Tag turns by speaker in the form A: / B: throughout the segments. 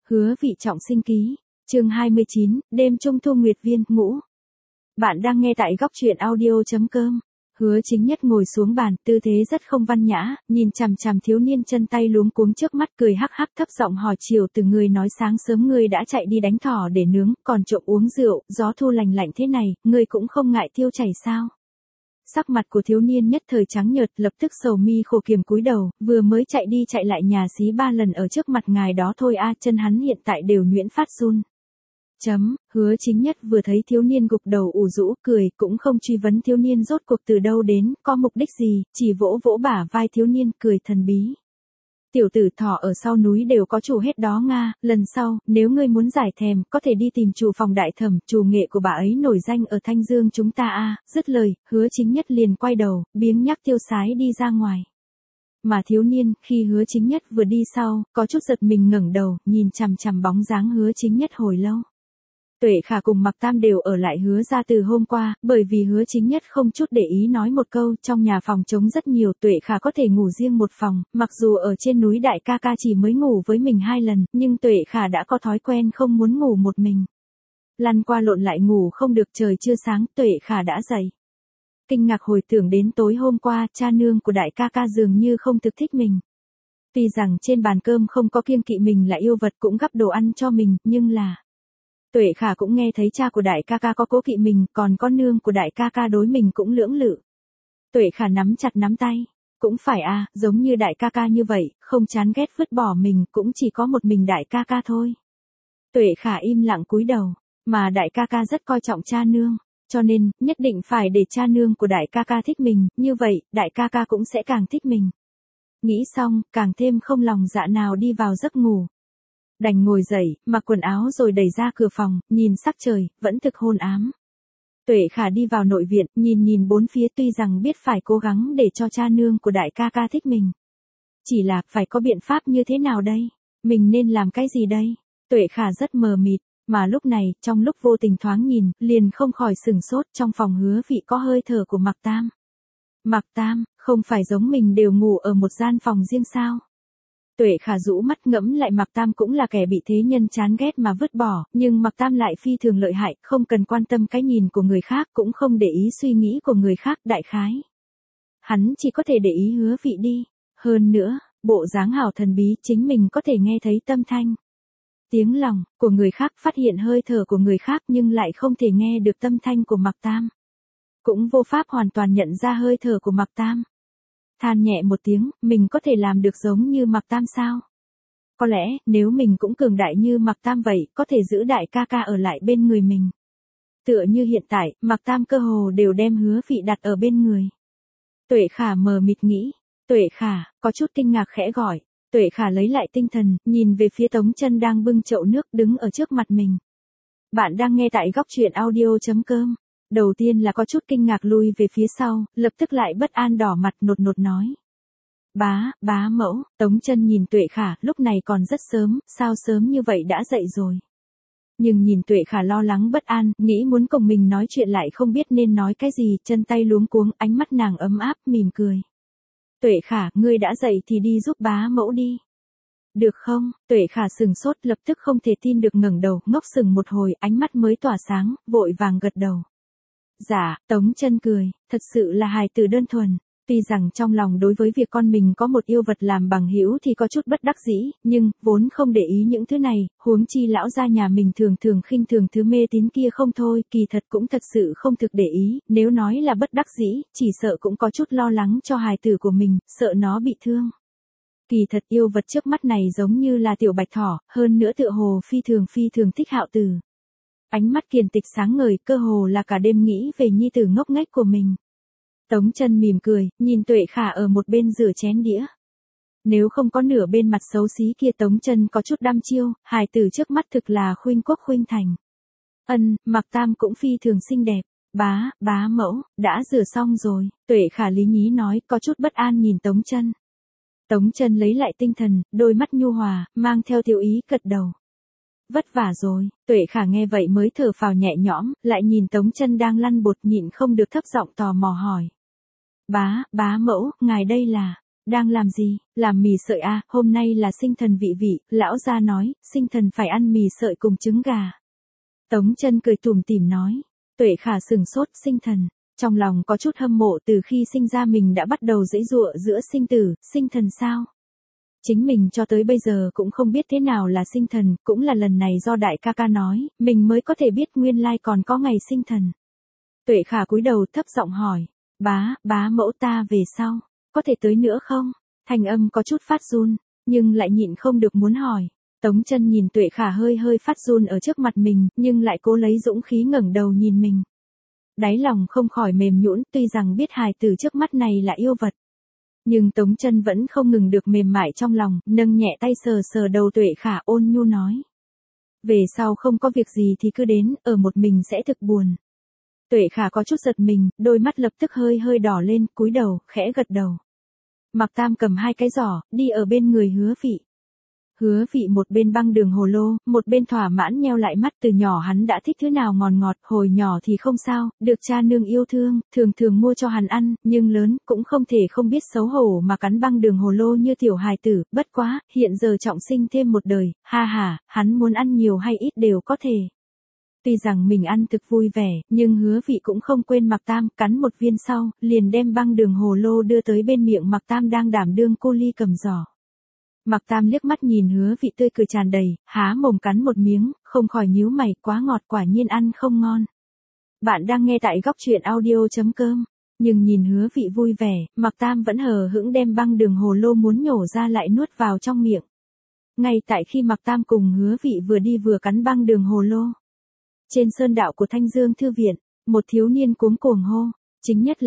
A: Hứa Vị trọng sinh ký, chương 29, đêm trung thu nguyệt viên, ngũ. Bạn đang nghe tại góc truyện audio.com. Hứa Chính Nhất ngồi xuống bàn, tư thế rất không văn nhã, nhìn chằm chằm thiếu niên chân tay luống cuống trước mắt, cười hắc hắc thấp giọng hỏi: Chiều từ người nói sáng sớm ngươi đã chạy đi đánh thỏ để nướng, còn trộm uống rượu, gió thu lành lạnh thế này, ngươi cũng không ngại tiêu chảy sao? Sắc mặt của thiếu niên nhất thời trắng nhợt, lập tức sầu mi khổ kiểm cúi đầu, vừa mới chạy đi chạy lại nhà xí 3 lần ở trước mặt ngài đó thôi a, chân hắn hiện tại đều nhuyễn phát run. Hứa Chính Nhất vừa thấy thiếu niên gục đầu ủ rũ, cười, cũng không truy vấn thiếu niên rốt cuộc từ đâu đến, có mục đích gì, chỉ vỗ vỗ bả vai thiếu niên, cười thần bí. Tiểu tử, thỏ ở sau núi đều có chủ hết đó nga, lần sau, nếu ngươi muốn giải thèm, có thể đi tìm chủ phòng đại thẩm, chủ nghệ của bà ấy nổi danh ở Thanh Dương chúng ta a. Dứt lời, Hứa Chính Nhất liền quay đầu, biếng nhác tiêu sái đi ra ngoài. Mà thiếu niên, khi Hứa Chính Nhất vừa đi sau, có chút giật mình ngẩng đầu, nhìn chằm chằm bóng dáng Hứa Chính Nhất hồi lâu. Tuệ Khả cùng Mạc Tam đều ở lại Hứa ra từ hôm qua, bởi vì Hứa Chính Nhất không chút để ý nói một câu, trong nhà phòng trống rất nhiều, Tuệ Khả có thể ngủ riêng một phòng, mặc dù ở trên núi đại ca ca chỉ mới ngủ với mình 2 lần, nhưng Tuệ Khả đã có thói quen không muốn ngủ một mình. Lăn qua lộn lại ngủ không được, trời chưa sáng, Tuệ Khả đã dậy. Kinh ngạc hồi tưởng đến tối hôm qua, cha nương của đại ca ca dường như không thực thích mình. Tuy rằng trên bàn cơm không có kiêng kỵ mình là yêu vật cũng gắp đồ ăn cho mình, nhưng là... Tuệ Khả cũng nghe thấy cha của đại ca ca có cố kỵ mình, còn con nương của đại ca ca đối mình cũng lưỡng lự. Tuệ Khả nắm chặt nắm tay. Cũng phải a, giống như đại ca ca như vậy, không chán ghét vứt bỏ mình, cũng chỉ có một mình đại ca ca thôi. Tuệ Khả im lặng cúi đầu, mà đại ca ca rất coi trọng cha nương, cho nên, nhất định phải để cha nương của đại ca ca thích mình, như vậy, đại ca ca cũng sẽ càng thích mình. Nghĩ xong, càng thêm không lòng dạ nào đi vào giấc ngủ. Đành ngồi dậy, mặc quần áo rồi đẩy ra cửa phòng, nhìn sắc trời, vẫn thực hôn ám. Tuệ Khả đi vào nội viện, nhìn bốn phía, tuy rằng biết phải cố gắng để cho cha nương của đại ca ca thích mình. Chỉ là, phải có biện pháp như thế nào đây? Mình nên làm cái gì đây? Tuệ Khả rất mờ mịt, mà lúc này, trong lúc vô tình thoáng nhìn, liền không khỏi sửng sốt, trong phòng Hứa Vị có hơi thở của Mạc Tam. Mạc Tam, không phải giống mình đều ngủ ở một gian phòng riêng sao? Tuệ Khả rũ mắt ngẫm lại, Mạc Tam cũng là kẻ bị thế nhân chán ghét mà vứt bỏ, nhưng Mạc Tam lại phi thường lợi hại, không cần quan tâm cái nhìn của người khác, cũng không để ý suy nghĩ của người khác, đại khái. Hắn chỉ có thể để ý Hứa Vị đi. Hơn nữa, bộ dáng hảo thần bí, chính mình có thể nghe thấy tâm thanh. Tiếng lòng của người khác, phát hiện hơi thở của người khác nhưng lại không thể nghe được tâm thanh của Mạc Tam. Cũng vô pháp hoàn toàn nhận ra hơi thở của Mạc Tam. Than nhẹ một tiếng, mình có thể làm được giống như Mạc Tam sao? Có lẽ, nếu mình cũng cường đại như Mạc Tam vậy, có thể giữ đại ca ca ở lại bên người mình. Tựa như hiện tại, Mạc Tam cơ hồ đều đem Hứa Vị đặt ở bên người. Tuệ Khả mờ mịt nghĩ. Tuệ Khả, có chút kinh ngạc khẽ gọi. Tuệ Khả lấy lại tinh thần, nhìn về phía Tống Chân đang bưng chậu nước đứng ở trước mặt mình. Bạn đang nghe tại góc truyện audio.com. Đầu tiên là có chút kinh ngạc lui về phía sau, lập tức lại bất an đỏ mặt nột nột nói. Bá mẫu, Tống Chân nhìn Tuệ Khả, lúc này còn rất sớm, sao sớm như vậy đã dậy rồi. Nhưng nhìn Tuệ Khả lo lắng bất an, nghĩ muốn cùng mình nói chuyện lại không biết nên nói cái gì, chân tay luống cuống, ánh mắt nàng ấm áp, mỉm cười. Tuệ Khả, ngươi đã dậy thì đi giúp bá mẫu đi. Được không? Tuệ Khả sừng sốt, lập tức không thể tin được ngẩng đầu, ngốc sừng một hồi, ánh mắt mới tỏa sáng, vội vàng gật đầu. Dạ, Tống Chân cười, thật sự là hài tử đơn thuần. Tuy rằng trong lòng đối với việc con mình có một yêu vật làm bằng hữu thì có chút bất đắc dĩ, nhưng, vốn không để ý những thứ này, huống chi lão gia nhà mình thường thường khinh thường thứ mê tín kia không thôi, kỳ thật cũng thật sự không thực để ý, nếu nói là bất đắc dĩ, chỉ sợ cũng có chút lo lắng cho hài tử của mình, sợ nó bị thương. Kỳ thật yêu vật trước mắt này giống như là tiểu bạch thỏ, hơn nữa tựa hồ phi thường thích Hạo Tử. Ánh mắt kiền tịch sáng ngời, cơ hồ là cả đêm nghĩ về nhi tử ngốc nghếch của mình. Tống Chân mỉm cười, nhìn Tuệ Khả ở một bên rửa chén đĩa. Nếu không có nửa bên mặt xấu xí kia, Tống Chân có chút đăm chiêu, hài tử trước mắt thực là khuynh quốc khuynh thành. Mạc Tam cũng phi thường xinh đẹp. Bá mẫu, đã rửa xong rồi, Tuệ Khả lý nhí nói, có chút bất an nhìn Tống Chân. Tống Chân lấy lại tinh thần, đôi mắt nhu hòa, mang theo tiểu ý gật đầu. Vất vả rồi. Tuệ Khả nghe vậy mới thở phào nhẹ nhõm, lại nhìn Tống Chân đang lăn bột, nhịn không được thấp giọng tò mò hỏi. Bá mẫu, ngài đây là... Đang làm gì? Làm mì sợi à, hôm nay là sinh thần vị vị, lão gia nói, sinh thần phải ăn mì sợi cùng trứng gà. Tống Chân cười tủm tỉm nói. Tuệ Khả sừng sốt, sinh thần. Trong lòng có chút hâm mộ, từ khi sinh ra mình đã bắt đầu giãy giụa giữa sinh tử, sinh thần sao? Chính mình cho tới bây giờ cũng không biết thế nào là sinh thần, cũng là lần này do đại ca ca nói, mình mới có thể biết nguyên lai còn có ngày sinh thần. Tuệ Khả cúi đầu thấp giọng hỏi, bá mẫu ta về sau, có thể tới nữa không? Thanh âm có chút phát run, nhưng lại nhịn không được muốn hỏi. Tống Chân nhìn Tuệ Khả hơi hơi phát run ở trước mặt mình, nhưng lại cố lấy dũng khí ngẩng đầu nhìn mình. Đáy lòng không khỏi mềm nhũn, tuy rằng biết hài tử trước mắt này là yêu vật. Nhưng Tống Chân vẫn không ngừng được mềm mại trong lòng, nâng nhẹ tay sờ sờ đầu Tuệ Khả ôn nhu nói. Về sau không có việc gì thì cứ đến, ở một mình sẽ thực buồn. Tuệ Khả có chút giật mình, đôi mắt lập tức hơi hơi đỏ lên, cúi đầu, khẽ gật đầu. Mạc Tam cầm 2 cái giỏ, đi ở bên người Hứa Vị. Hứa Vị một bên băng đường hồ lô, một bên thỏa mãn nheo lại mắt, từ nhỏ hắn đã thích thứ nào ngon ngọt, hồi nhỏ thì không sao, được cha nương yêu thương, thường thường mua cho hắn ăn, nhưng lớn, cũng không thể không biết xấu hổ mà cắn băng đường hồ lô như tiểu hài tử, bất quá, hiện giờ trọng sinh thêm một đời, ha, hắn muốn ăn nhiều hay ít đều có thể. Tuy rằng mình ăn thực vui vẻ, nhưng Hứa Vị cũng không quên Mạc Tam, cắn một viên sau, liền đem băng đường hồ lô đưa tới bên miệng Mạc Tam đang đảm đương cô ly cầm giỏ. Mạc Tam liếc mắt nhìn Hứa Vị tươi cười tràn đầy, há mồm cắn một miếng, không khỏi nhíu mày, quá ngọt, quả nhiên ăn không ngon. Bạn đang nghe tại góc truyện audio.com, nhưng nhìn Hứa Vị vui vẻ, Mạc Tam vẫn hờ hững đem băng đường hồ lô muốn nhổ ra lại nuốt vào trong miệng. Ngay tại khi Mạc Tam cùng Hứa Vị vừa đi vừa cắn băng đường hồ lô. Trên sơn đạo của Thanh Dương Thư Viện, một thiếu niên cuống cuồng hô, chính nhất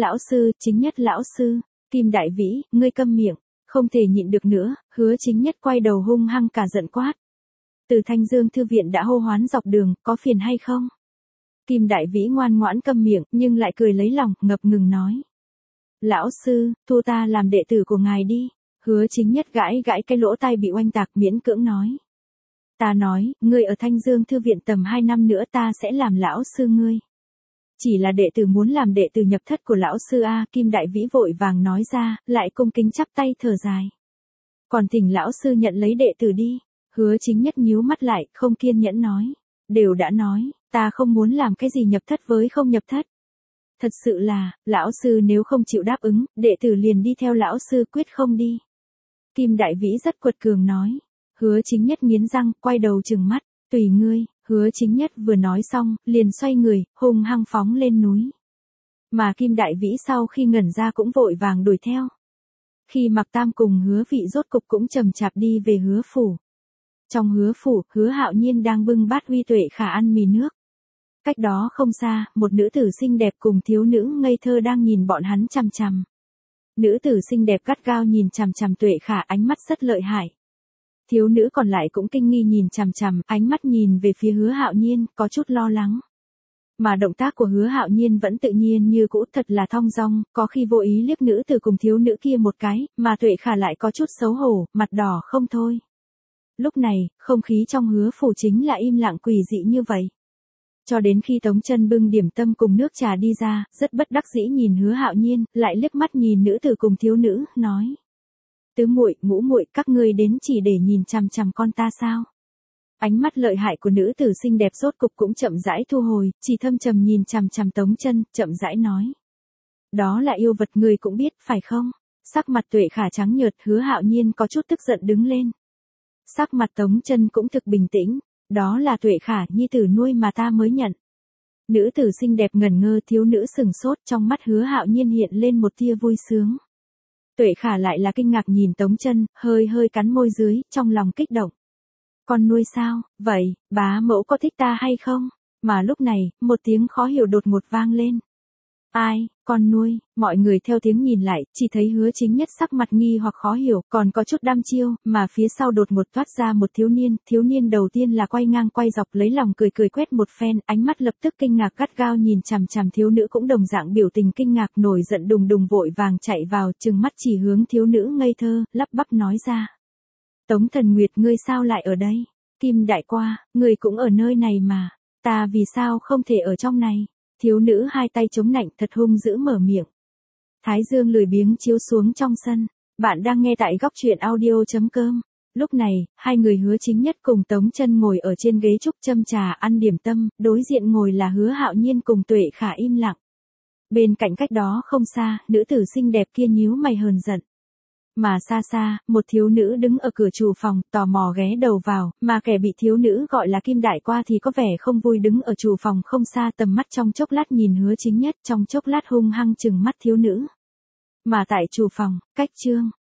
A: lão sư, Kim Đại Vĩ, ngươi câm miệng. Không thể nhịn được nữa, Hứa Chính Nhất quay đầu hung hăng cả giận quát. Từ Thanh Dương Thư Viện đã hô hoán dọc đường, có phiền hay không? Kim Đại Vĩ ngoan ngoãn câm miệng, nhưng lại cười lấy lòng, ngập ngừng nói. Lão sư, thu ta làm đệ tử của ngài đi. Hứa Chính Nhất gãi cái lỗ tai bị oanh tạc, miễn cưỡng nói. Ta nói, ngươi ở Thanh Dương Thư Viện tầm 2 năm nữa ta sẽ làm lão sư ngươi. Chỉ là đệ tử muốn làm đệ tử nhập thất của lão sư A, Kim Đại Vĩ vội vàng nói ra, lại cung kính chắp tay thở dài. Còn thỉnh lão sư nhận lấy đệ tử đi. Hứa Chính Nhất nhíu mắt lại, không kiên nhẫn nói. Đều đã nói, ta không muốn làm cái gì nhập thất với không nhập thất. Thật sự là, lão sư nếu không chịu đáp ứng, đệ tử liền đi theo lão sư quyết không đi. Kim Đại Vĩ rất quật cường nói. Hứa Chính Nhất nghiến răng, quay đầu trừng mắt, tùy ngươi. Hứa Chính Nhất vừa nói xong, liền xoay người, hung hăng phóng lên núi. Mà Kim Đại Vĩ sau khi ngẩn ra cũng vội vàng đuổi theo. Khi Mạc Tam cùng Hứa Vị rốt cục cũng chậm chạp đi về Hứa phủ. Trong Hứa phủ, Hứa Hạo Nhiên đang bưng bát uy Tuệ Khả ăn mì nước. Cách đó không xa, một nữ tử xinh đẹp cùng thiếu nữ ngây thơ đang nhìn bọn hắn chằm chằm. Nữ tử xinh đẹp gắt gao nhìn chằm chằm Tuệ Khả, ánh mắt rất lợi hại. Thiếu nữ còn lại cũng kinh nghi nhìn chằm chằm, ánh mắt nhìn về phía Hứa Hạo Nhiên, có chút lo lắng. Mà động tác của Hứa Hạo Nhiên vẫn tự nhiên như cũ, thật là thong dong, có khi vô ý liếc nữ tử cùng thiếu nữ kia một cái, mà Tuệ Khả lại có chút xấu hổ, mặt đỏ không thôi. Lúc này, không khí trong Hứa phủ chính là im lặng quỷ dị như vậy. Cho đến khi Tống Chân bưng điểm tâm cùng nước trà đi ra, rất bất đắc dĩ nhìn Hứa Hạo Nhiên, lại liếc mắt nhìn nữ tử cùng thiếu nữ, nói. Tứ muội, ngũ muội, các ngươi đến chỉ để nhìn chằm chằm con ta sao? Ánh mắt lợi hại của nữ tử xinh đẹp rốt cục cũng chậm rãi thu hồi, chỉ thâm trầm nhìn chằm chằm Tống Chân, chậm rãi nói. Đó là yêu vật, người cũng biết, phải không? Sắc mặt Tuệ Khả trắng nhợt, Hứa Hạo Nhiên có chút tức giận đứng lên. Sắc mặt Tống Chân cũng thực bình tĩnh, đó là Tuệ Khả, nhi tử nuôi mà ta mới nhận. Nữ tử xinh đẹp ngẩn ngơ, thiếu nữ sừng sốt, trong mắt Hứa Hạo Nhiên hiện lên một tia vui sướng. Tuệ Khả lại là kinh ngạc nhìn Tống Chân, hơi hơi cắn môi dưới, trong lòng kích động. Con nuôi sao, vậy, bá mẫu có thích ta hay không? Mà lúc này, một tiếng khó hiểu đột ngột vang lên. Ai, con nuôi, mọi người theo tiếng nhìn lại, chỉ thấy Hứa Chính Nhất sắc mặt nghi hoặc khó hiểu, còn có chút đăm chiêu, mà phía sau đột ngột thoát ra một thiếu niên đầu tiên là quay ngang quay dọc lấy lòng cười quét một phen, ánh mắt lập tức kinh ngạc gắt gao nhìn chằm chằm thiếu nữ cũng đồng dạng biểu tình kinh ngạc nổi giận đùng đùng vội vàng chạy vào, trừng mắt chỉ hướng thiếu nữ ngây thơ, lắp bắp nói ra. Tống Thần Nguyệt, ngươi sao lại ở đây? Kim Đại Qua, ngươi cũng ở nơi này mà, ta vì sao không thể ở trong này? Thiếu nữ hai tay chống nạnh thật hung dữ mở miệng. Thái dương lười biếng chiếu xuống trong sân. Bạn đang nghe tại góc truyện audio.com. Lúc này, hai người Hứa Chính Nhất cùng Tống Chân ngồi ở trên ghế trúc châm trà ăn điểm tâm, đối diện ngồi là Hứa Hạo Nhiên cùng Tuệ Khả im lặng. Bên cạnh cách đó không xa, nữ tử xinh đẹp kia nhíu mày hờn giận. Mà xa xa, một thiếu nữ đứng ở cửa trù phòng, tò mò ghé đầu vào, mà kẻ bị thiếu nữ gọi là Kim Đại Qua thì có vẻ không vui đứng ở trù phòng không xa, tầm mắt trong chốc lát nhìn Hứa Chính Nhất, trong chốc lát hung hăng chừng mắt thiếu nữ. Mà tại trù phòng, cách Trương